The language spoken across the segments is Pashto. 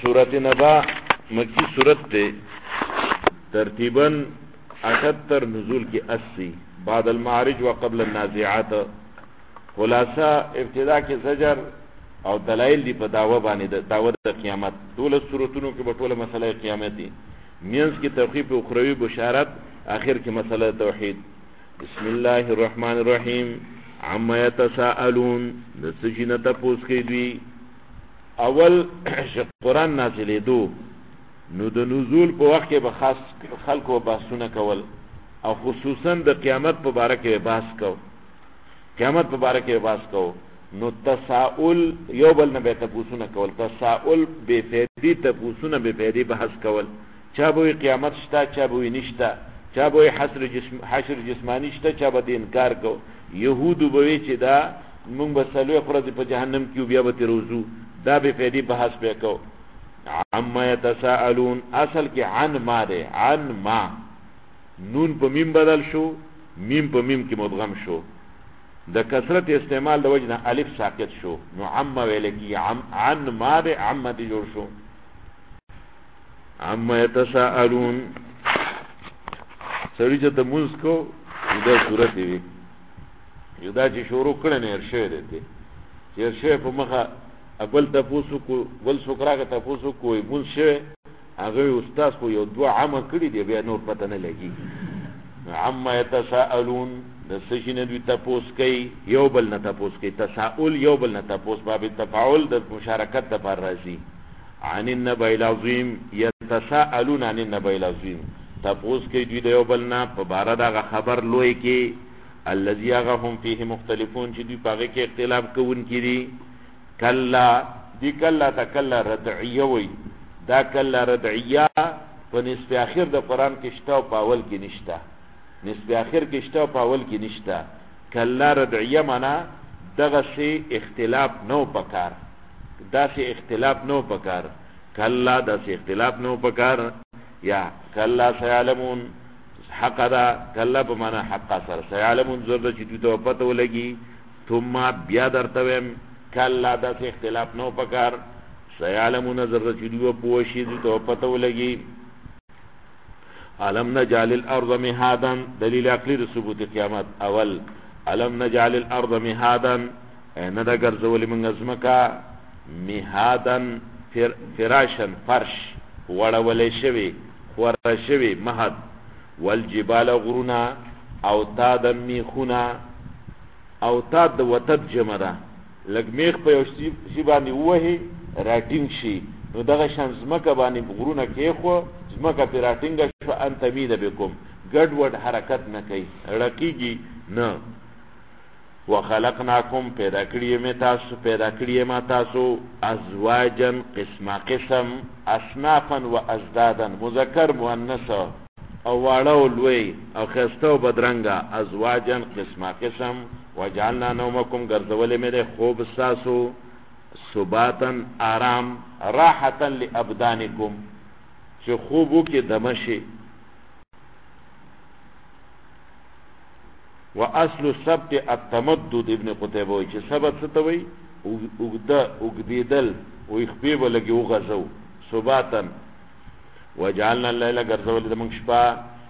سورت نبا مکی سورت تے ترتیباً 78 نزول کی 80 بعد المعارج و قبل النازعات خلاصہ ابتدا کے زجر او دلائل دی په دعوه باندې دعوت د قیامت ټول سورتونو کې په ټول مسله قیامت دي مینس کی ترغیب اخروی بشارت آخر کی مسله توحید بسم الله الرحمن الرحیم عما يتساءلون نسجنه تپوس کې دوی اول قرآن نازلې دو نو د نزول په وخت کې به خاص خلکو بحثونه کول او خصوصا د قیامت په باره کې بحث کو قیامت په باره کې بحث کو نو تساؤل یو بل نه به تپوسونه کول تساؤل بے فیدی تپوسونه بے فیدی بحث کول چا به قیامت شته چا به نشته چا به حشر جسمانی شته چا به انکار کو یهودو به چې دا مونږ به سلوې خورځ په جهنم کې بیا به روزو دا بے فیدی بحث به کو عما يتساءلون اصل کې عن ما ده عن ما نون په میم بدل شو میم په میم کې مدغم شو د کثرت استعمال د وجنه الف ساکت شو نو عما ویل کی عن ما ده عما دي جوړ شو عما يتساءلون سړي چې د موږ کو دا صورت وي یو دا چې شروع کړي نه ارشه ده چې ارشه په مخه اول تاسو کو ول سوکراګه تاسو کوی مون شه هغه استاد کو یو دوا عامه کړی دی بیا نور پته نه لګي عما يتساءلون د سشینه دوی تاسو کوي یو بل نه تاسو کوي تساؤل یو بل نه تاسو باب التفاعل د مشارکت د پر راځي عن النبأ العظیم يتساءلون عن النبأ العظیم تاسو کوي دوی د یو بل نه په بار دا خبر لوی کې الذي هم فيه مختلفون چې دوی پاګه کې اختلاف کوونکي دي کلا دی کلا تا کلا ردعیه وی دا کلا ردعیه په نسب اخر د قرآن کې شته او په اول کې نشته نسب اخر کې شته او په اول کې نشته کلا ردعیه معنا دغه شی اختلاف نو پکار دا شی اختلاف نو پکار کلا دا شی اختلاف نو پکار یا کلا سيعلمون حق دا کلا په معنا حق سره سيعلمون زرد چې دوی ته پته ولګي ثم بیا درتویم کلا دا سے اختلاف نو پکار سیعلمون ذرہ چیدو پوشید تو پتہ لگی علم نجعل الارض مهادا دلیل عقلی ثبوت قیامت اول علم نجعل الارض مهادا ندا گرزول من ازمکا مهادا فراشا فرش وڑولی شوی خور شوی مهد والجبال غرونا اوتادا میخونا اوتاد وتد جمرا لګ میخ په یو شی باندې وਹੀ راټینګ شي نو دغه شان زمکه باندې غرونه کې خو زمکه په راټینګ شو انت مید بكم ګډ وډ حرکت نه کوي رقیږي نه وخلقناکم پیدا کړی ما تاسو ازواجن قسمه قسم اصنافا وازدادا مذکر مؤنث او واړو لوی او خستو بدرنګا ازواجن قسمه قسم وجعلنا نومکم گرزول میرے خوب ساسو سباتن آرام راحتن لابدانکم چه خوبو کی دمشی و اصل السبت التمدد ابن قتیبوی چه سبت ستوی اگدیدل و اخبیب لگی اغزو سباتن وجعلنا اللیل گرزول دمکشپا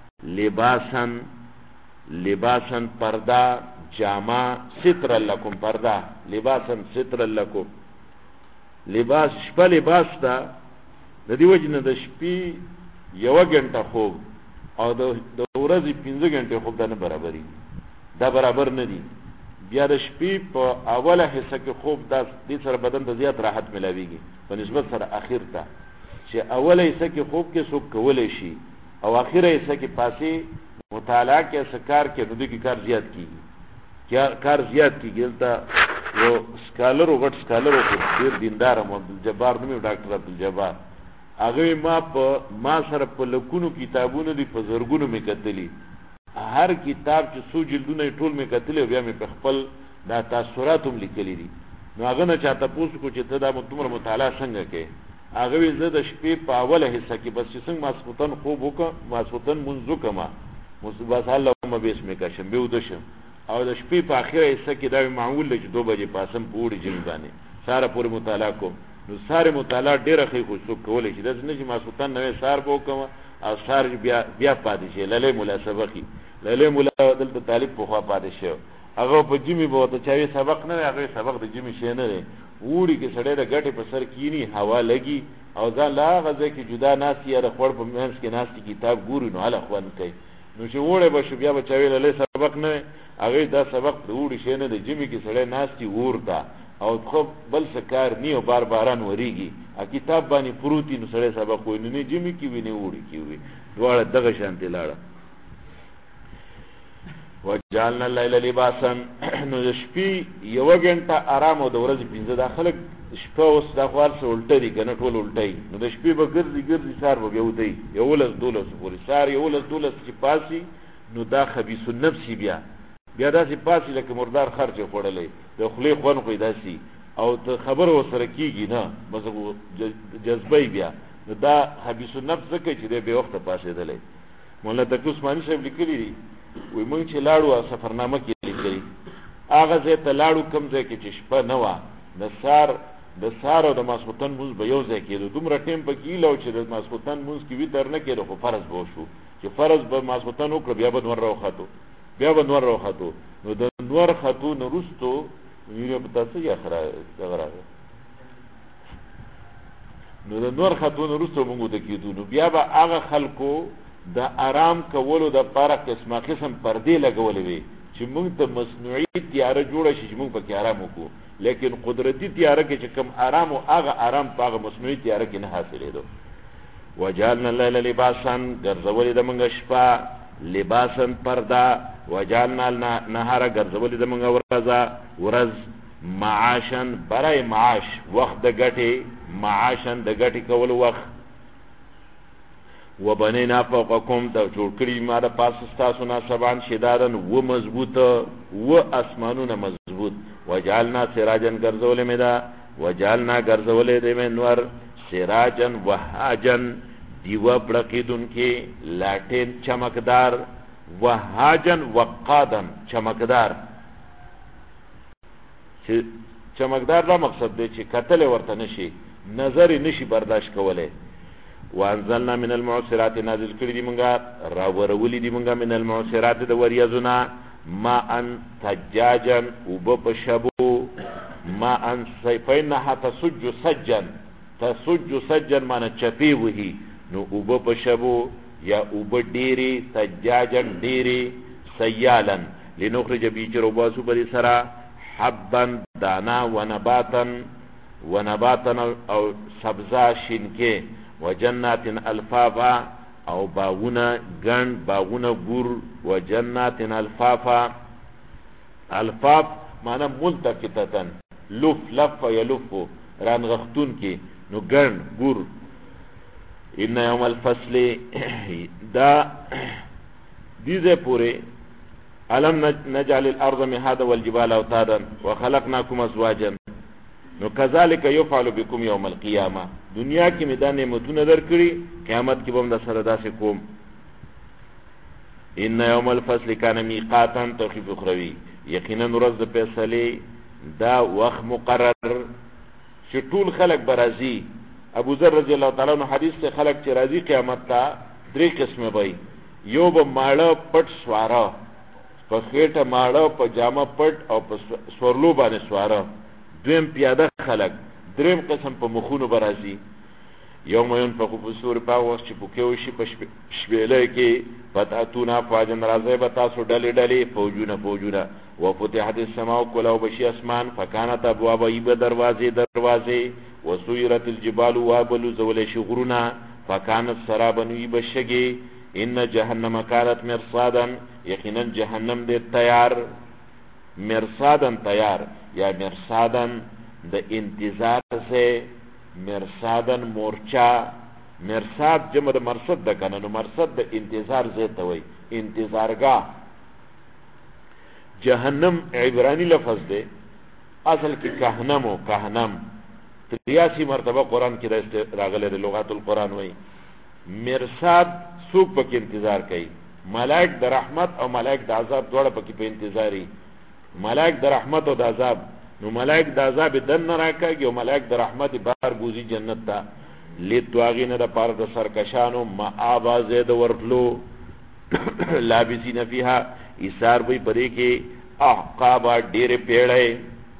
لباسن پردا جامع ستر لکم پردا لباسا ستر لکم لباس شپه لباس تا د دې وجنه د شپې یو غنټه خوب او د ورځې 15 غنټه خوب نه برابرۍ دا برابر نه دي بیا د شپې په اوله حصہ کې خوب د دې سره بدن ته زیات راحت ملاويږي په نسبت سره اخر ته چې اوله حصہ کې خوب کې څوک کولای شي او اخره حصہ کې پاسي مطالعه کې سکار کې نو دې کار زیات کیږي کار زیات کیږي دا یو سکالر او غټ سکالر او ډیر دیندار عبد الجبار نومي ډاکټر عبد الجبار هغه ما سره په لکونو کتابونو دي په زرګونو می کتلی هر کتاب چې سو جلدونه ټول می کتلی بیا می په خپل دا تاثرات هم لیکلي دي نو هغه نه چاته پوښتنه کو چې ته دا متمر مطالعه څنګه کې هغه زه د شپې په اوله حصہ کې بس څنګه ماسوتن خوب وکم ماسوتن منځو کما مصباح الله ما بسم کا شنبه ودشم او د شپې په اخره حصہ کې دا معمول دی چې 2 بجې پاسم پوری جمی باندې ساره پوری مطالعه کوم نو سار مطالعه ډیره خې خو څوک کولای شي داسې نه چې ماسوتن نوې سار به وکړم او سار بیا پاتې شي للی مولا سبقي للی مولا دلته طالب په خوا پاتې شو هغه په جمی به ورته چاوي سبق نه هغه سبق د جمی شي نه دی وړي کې سړی د ګټې په سر کینی هوا لګي او ځان لا غځه کې جدا ناسي یا خپل په منځ کې ناسي کتاب ګوري نو هله خوان کوي نو چې وړه به شو بیا به چاوي للی سبق نه هغه دا سبق د وړي شي نه د جمی کې سړی ناسي ورته او خو بل څه کار نه او باران وریږي ا کتاب باندې پروتي نو سړی سبق ویني نه جمی کې ویني وړي کې وي دواړه دغه شانتي لاړه وجعلنا الليل لباسا نو شپې یو غنټه آرام او د ورځې 15 داخله شپه اوس د خوار سره الټه دي کنه ټول الټي نو د شپې به ګرځي سار به یودي یو لس دولس پورې سار یو لس دولس چې پاسي نو دا خبيث النفس بیا داسې پاسي لکه مردار خرچ خوړلې د خلی خون خو داسي او ته خبر وسره کیږي نه بس جذبه بیا دا خبيث النفس څخه چې به وخت پاسې دلې مولا تک عثماني صاحب لیکلي دي وي مونږ چې لاړو سفرنامه کې لیکلي هغه ځای ته لاړو کوم ځای کې چې شپه نه و د سار او د ماسوتن موږ به یو ځای کېدو دومره ټیم په کې لو چې د ماسوتن موږ کې ویتر نه کېدو خو فرض به شو چې فرض به ماسوتن وکړ بیا به نور راوخاتو نو د نور خاتو نو رستو ویره په تاسو یې اخره نو د نور خاتو نو رستو موږ د کېدو نو بیا به هغه خلکو د آرام کولو د پاره قسم پردې لګولې وي چې موږ ته مصنوعي تیاره جوړه شي چې موږ پکې آرام وکړو لیکن قدرتی تیاره کې چې کم آرام او هغه آرام پاغه مصنوعي تیاره کې نه حاصلېدو وجعلنا الليل لباسا ګرځولې د موږ شپه لباسا پردا وجعلنا النهار ګرځولې د موږ ورځ معاشا برای معاش وخت د ګټي معاشا د ګټي کول وخت وبنینا فوقکم د جوړ کړی ما د پاس تاسو نه سبان شدادن و مضبوط و اسمانونه مضبوط وجعلنا سراجن ګرځولې مې دا وجعلنا ګرځولې دې مې نور سراجن وهاجن دیوا بړقیدون کې لاټین چمکدار وهاجن وقادن چمکدار چې چمکدار دا مقصد دی چې قتل ورته نشي نظر نشي برداشت کوله وانزلنا من المعصرات نازل کړی دی مونږه را ورولې دی مونږه من المعصرات د وریازنا ما ان تجاجن وبپشبو ما ان سيفينها تسج سجن معنی چپی وهي نو وبپشبو یا وبډيري تجاجن ډيري سيالن لنخرج بيجر وباسو بری سرا حبا دانا ونباتا او سبزا شینکه وجنات الفافا او باغونه ګن باغونه ګور وجنات الفافا الفاف معنی ملتقطتن لف يلف ران غختون کې نو ګن ګور ان يوم الفصل دا دیزه پوره علم نجعل الارض مهادا والجبال اوتادا وخلقناكم ازواجا نو کذالک یفعل بكم یوم القیامه دنیا کې میدان نعمتونه درکړي قیامت کې به هم د سره داسې کوم ان یوم الفصل کان میقاتا توخیف اخروی یقینا ورځ د فیصله دا وخت مقرر چې ټول خلق برازي ابو ذر رضی الله تعالی عنہ حدیث ته خلق چې راځي قیامت ته درې قسمه وي یو به ماړه پټ سواره په خېټه ماړه په جامه پټ او په سورلو باندې سواره دویم پیاده خلق دریم قسم په مخونو برازي یوم ينفخ في الصور پاوس چې پوکیو شي په شپېلې کې فتاتونا فاجن راځي به تاسو ډلې فوجونه وفتحت السماء كلها بشي اسمان فكانت ابواب ايب دروازه وسيرت الجبال وابل زول شغرنا فكانت سرابا يبشگي ان جهنم كانت مرصادا یقینا جهنم دې تیار مرصادن تیار یا مرصادن د انتظار سے مرصادن مورچا مرصاد جمع د مرصد د کنه نو مرصد د انتظار زیته وي انتظارگاه جهنم عبرانی لفظ ده اصل کې کهنم 83 مرتبه قران کې راغله د لغات القران وي مرصاد سوق پکې انتظار کوي ملائک د رحمت او ملائک د عذاب دواړه پکې په انتظاری ملائک د رحمت او د عذاب نو ملائک د عذاب دن راکاږي او ملائک د رحمت بار بوزي جنت ته. لتواغین د پاره د سرکشانو مآبا زید ورتلو لابسین فیها ایثار وی پرې کې احقاب ډېر پیړې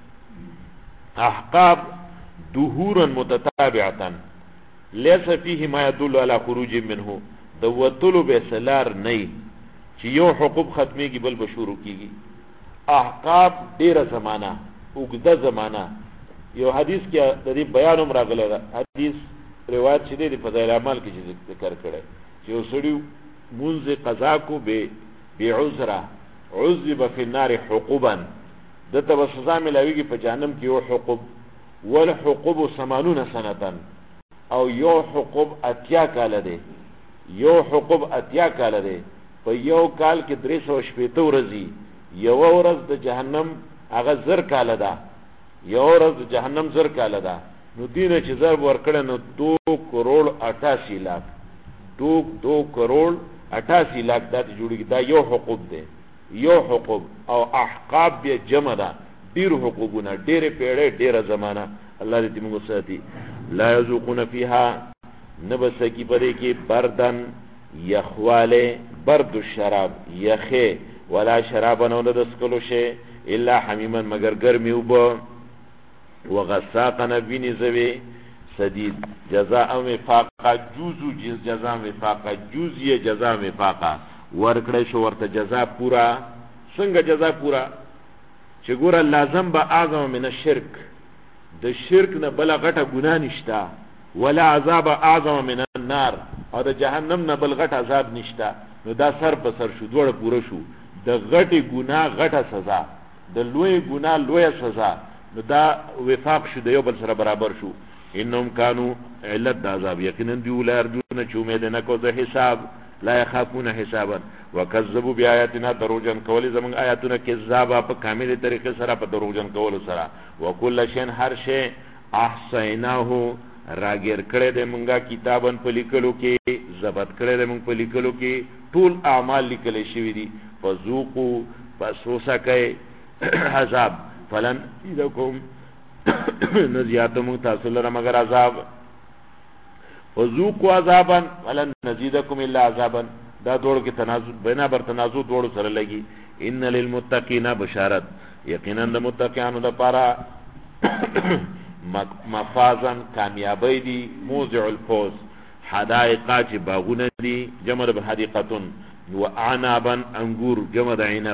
احقاب دهورا متتابعه ليس فيه ما يدل على خروج منه د وتلو به سلار نه چې یو حقوق ختمي کی بل بشورو کیږي. احقاب ډېر زمانہ وګدا زمانہ یو حدیث کې د دې بیان هم راغلی ده. حدیث روایت شته د فضائل اعمال کې ذکر کړي چې وسړي منځ قضا کو به بعذره عذب فی النار حقوبا دته به سزا ملاویږي په جهنم کې یو حقوب والحقوب 80 سنه او یو حقوب 80 کال دی یو حقوب 80 کال دی په یو کال کې 380 ورځې یو ورځ د جهنم هغه زر کال ده یو ورځ د جهنم زر کال ده نو دینه چې ضرب ورکړه نو 2 کروڑ 88 لاکھ 2 کروڑ 88 لاکھ دا جوړیږي. دا یو حقوق دی یو حقوق او احقاب بیا جمع ده ډیر حقوقونه ډیر پیړې ډیر زمانہ. الله دې موږ ساتي. لا یذوقون فیها نبسکی پدې کې بردن یخواله برد الشراب یخه ولا شراب نو د سکلو شی الا حمیما مگر ګرمي وب وغساقنا بني زوي سديد جزاء وفاقا جوزو جزاء وفاقا جوزيه جزاء وفاقا ورکړې شو ورته جزاء پورا. څنګه جزاء پورا چې ګور لازم به اعظم من الشرك د شرک نه بل غټه ګناه نشتا ولا عذاب اعظم من النار او د جهنم نه بل غټ عذاب نشتا. نو دا سر په سر شو دوړ پوره شو. د غټي ګناه غټه سزا د لوی ګناه لوی سزا نو دا وفاق شو د یو بل سره برابر شو. انهم كانوا علت د عذاب یقینا دی ولا ارجون چې امید نه کو د حساب لا يخافون حسابا وكذبوا بآياتنا دروجن کول زمون آیاتونه کذابا په کامل طریقې سره په دروجن کول سره. وکل شین هر شی احصیناه راګر کړه د مونږه کتابن په لیکلو کې ضبط کړه د مونږ په لیکلو کې ټول اعمال لیکل شوی دي. فذوقوا فسوسا کوي عذاب فلن یذکم نزیاتم تاسو لره مگر عذاب. وذوقوا عذابا ولن نزيدكم الا عذابا دا دوړو کې تنازع بنا بر تنازع دوړو سره لګي. ان للمتقین بشارت یقینا د متقینانو لپاره مفازن کامیابی دی موضع الفوز حدائق چې باغونه دي جمع د حدیقتون وعنابا انګور جمع د عنب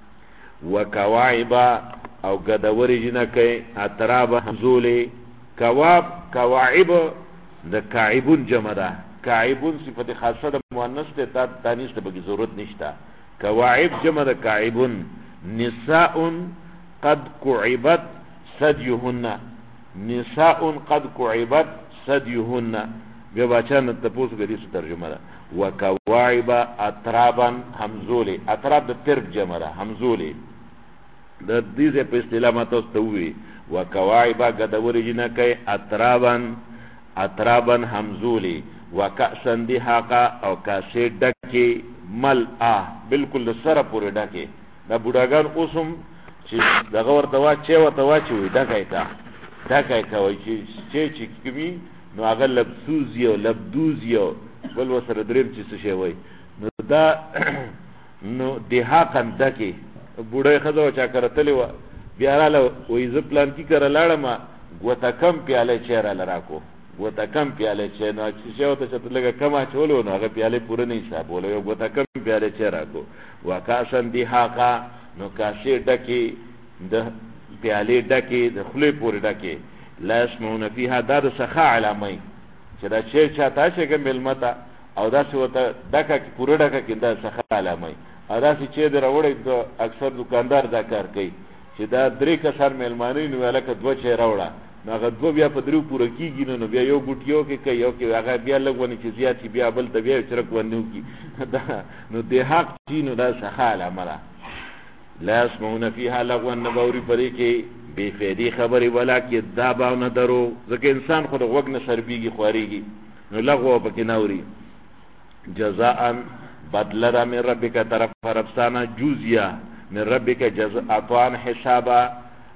وکواعب او غدوري جنکه اتراب همزوله کواب کواعب د کاعبون جمع ده. کاعبون صفت خاصه د مؤنث ته تا تانیث ته به ضرورت نشته. کواعب جمع د کاعبون. نساء قد كعبت ثديهن نساء قد كعبت ثديهن بیا بچانه تاسو غدي ترجمه ده. وکواعب اترابا همزوله اتراب د ترک جمع ده همزوله د دې په اصطلاح ماته توي. وکواعب غدوري جنکه اترابن همزولی وکأسن دهاقا او کاسه ډکه ملآ بالکل سره پورې ډکه. دا بوډاګان اوسم چې دغه ورته واچوي ډکه کوي چې کمی نو هغه لبسوز یو لبدوز یو بل وسره دریم چې څه شي وای نو دا نو دهاقن ډکه بوډای خزو چا کرتلی و بیا رااله وې ز پلان کی کړه لاړم ګوتا کم پیاله چیرې لراکو ګوتا کم پیاله چې نو چې یو ته چې لګه کما چولو نو هغه پیاله پوره نه حساب ولې یو ګوتا کم پیاله چیرې وکاسن دهاقا نو کاسه ډکی د پیاله ډکی د خلی پورې ډکی. لا اسمعون فيها داد سخا علامه چې دا چې چاته چې ګمل متا او دا څه وته ډکه پوره ډکه کې دا سخا علامه ادا چې د راوړې د اکثر دکاندار دا کار کوي چې دا درې کسر مېلمانې نو الکه دوه چې راوړه نو هغه دوه بیا په درو پوره کیږي نو بیا یو ګوټیو کې کوي یو کې هغه بیا لګونی چې زیات بیا بل ته بیا چرک ونیو کی نو د حق چینو دا سخا علامه ده. لا اسمعون فيها لغوا نبوري پرې کې بے فائدې خبرې ولا کې دابا نه درو ځکه انسان خود وګ نه سربيږي خوريږي نو لغوا پکې ناوري. جزاء بدل من ربك طرف ربستانا جوزيا من ربك جزاء حسابا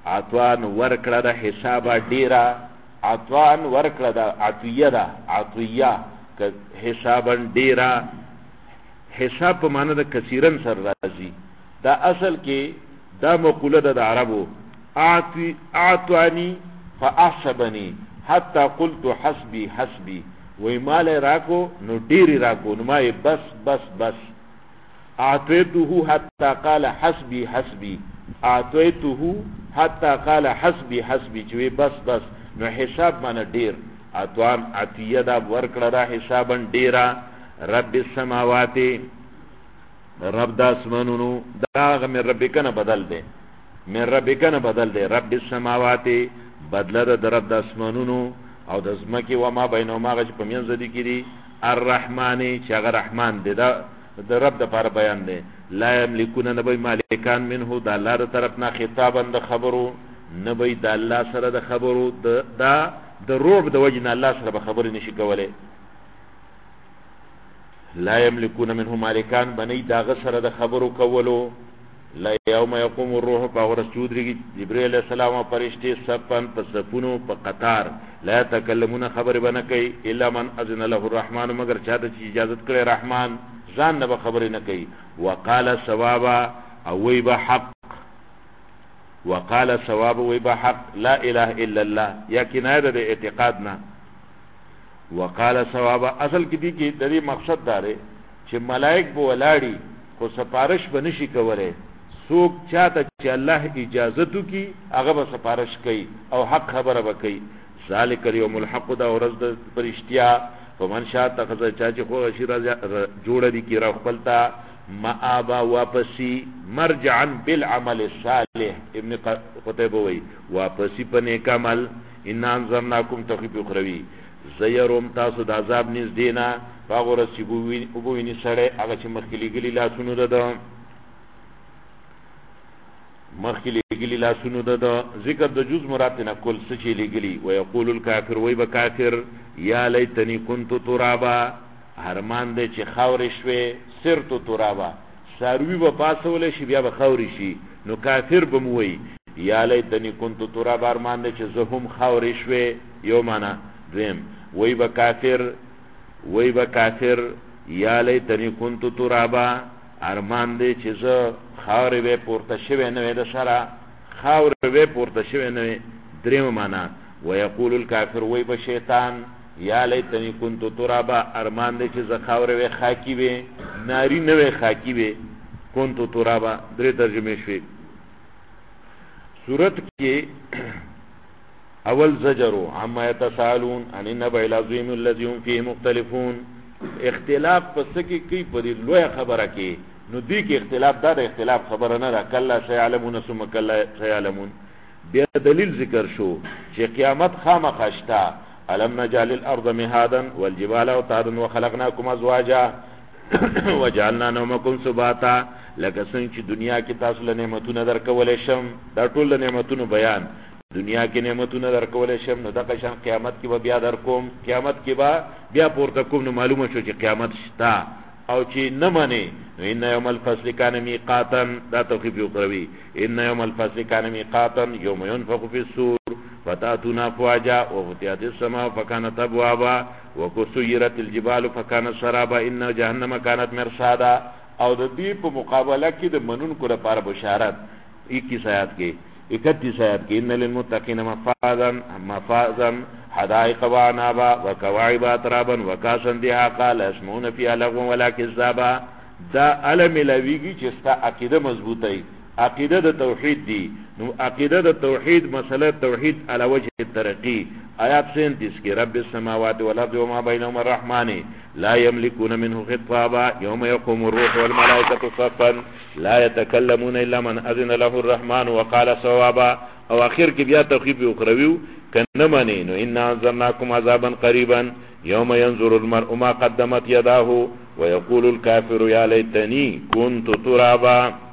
عطوان ورکړه د حسابه ډیره عطوان ورکړه د عطیه ده عطیه که حسابا ډیره حساب په معنی د کثیرن سر راځي دا اصل کې دا مقوله ده د عربو اعطانی فاحسبنی حتی قلت حسبی حسبی وی مال راکو نو ډیری راکو نو ما بس بس بس اعطیته حتی قال حسبی حسبی اعطیته حتی قال حسبی حسبی چوی بس بس نو حساب معنی ډیر اعطوان عطیه دا ورکړه دا حسابا ډیره رب السماوات رب دا اسمانونو دا من ربکن بدل دے من ربکن بدل دے رب السماوات بدل دا رب دا اسمانونو او د زمکی وما بینهما غچ په منځ دي کې دي الرحمن چې هغه رحمان دی دا د رب د پر بیان دی لا یملکون نبی مالکان منه دا الله تر طرف نه خطابا د خبرو نبی د الله سره د خبرو دا د روب د وجه نه الله سره به خبرې نشي کولای لا یملکون منه مالکان بنی دا غسر د خبرو کولو لا یوم یقوم الروح باور سودری جبرئیل علیہ السلام او فرشتي صفن په صفونو په قطار لا تکلمون خبر بنه کوي الا من اذن له الرحمن مگر چاته چې اجازه کړي رحمان ځان نه خبر نه کوي وقال ثوابا او وی به حق وقال ثواب وی به حق لا اله الا الله یا کنایه د اعتقاد نه وقال ثواب اصل کې دي کې د دې مقصد داره چې ملائک به ولاړی خو سفارش بنشي کوله څوک چاته چې الله اجازه تو کی هغه به سفارش کوي او حق خبره وکړي ذالک الیوم الحق دا ورځ د پرشتیا فمن شاء تخذ چا چې خو شي جوړ دي کی را خپلتا مآبا واپسی مرجعا بالعمل الصالح ابن قتيبه وی واپسی په نیک عمل ان انذرناکم تخفیف اخروی زیروم تاسو د عذاب نس دینا باغور چې بوویني سره هغه چې مخکلي ګلی لاسونو ده مخکلي ګلی لاسونو ده ذکر د جز مراد نه کول څه چې لګلی ويقول الکافر وای به کافر یا لیتنی کنت ترابا هرمان دې چې خاور شوي سرت ترابا ساروی به پاسول شي بیا به خاور شي نو کافر بموي یا لیتنی کنت ترابا هرمان دې چې زهم خاور شوي یو معنا دویم وی با کافر یا لیتنی کنتو ترابا ارمان دی چې زه خاورې وی پورته شوی نوی د سره خاورې وی پورته شوی نوی دریم معنا ویقول الکافر وی با شیطان یا لیتنی کنتو ترابا ارمان دی چې زه خاورې وی خاکی وی ناری نوی خاکی وی کنتو ترابا درې ترجمه شوی صورت کې اول زجرو عما يتسالون عن النبأ العظيم الذي هم فيه مختلفون اختلاف پس کی کی په دې لوی خبره کې نو دې کې اختلاف دا اختلاف خبره نه را کله سيعلمون ثم کله سيعلمون بیا دلیل ذکر شو چې قیامت خامخشتا الم نجعل الارض مهادا والجبال اوتادا وخلقناكم ازواجا وجعلنا نومكم سباتا لکه څنګه چې دنیا کې تاسو له نعمتونو درکولې شم دا ټول نعمتونو بیان دنیا کې نعمتونه درکول شم نو دغه شان قیامت کې به بیا درکوم قیامت کې به بیا پورته کوم نو معلومه شو چې قیامت شتا او چې نه منی ان یوم الفصل کان میقاتا دا توقیف یو کوي ان یوم الفصل کان میقاتا یوم ينفخ فی الصور فتاتون افواجا وفتحت السماء فكانت ابوابا وكسيرت الجبال فكانت سرابا ان جهنم كانت مرصادا او د دې په مقابله کې د منونکو لپاره بشارت 21 آیات کې 31 آیات کې ان للمتقین مفازا حدائق وعنابا وكواعب اترابا وكاسا دهاقا لا يسمعون فيها لغوا ولا كذابا دا علم لویږي چې ستا عقیده مضبوطه عقیده د توحید دی نو عقیده د توحید مسله توحید علی وجه الترقی آیات 37 کې رب السماوات والارض وما بينهما الرحمن لا يملكون منه خطابا يوم يقوم الروح والملائكه صفا لا يتكلمون الا من اذن له الرحمن وقال صوابا او اخر کې بیا توحید اخروی کنه معنی نو ان انذرناكم عذابا قريبا يوم ينظر المرء ما قدمت يداه ويقول الكافر يا ليتني كنت ترابا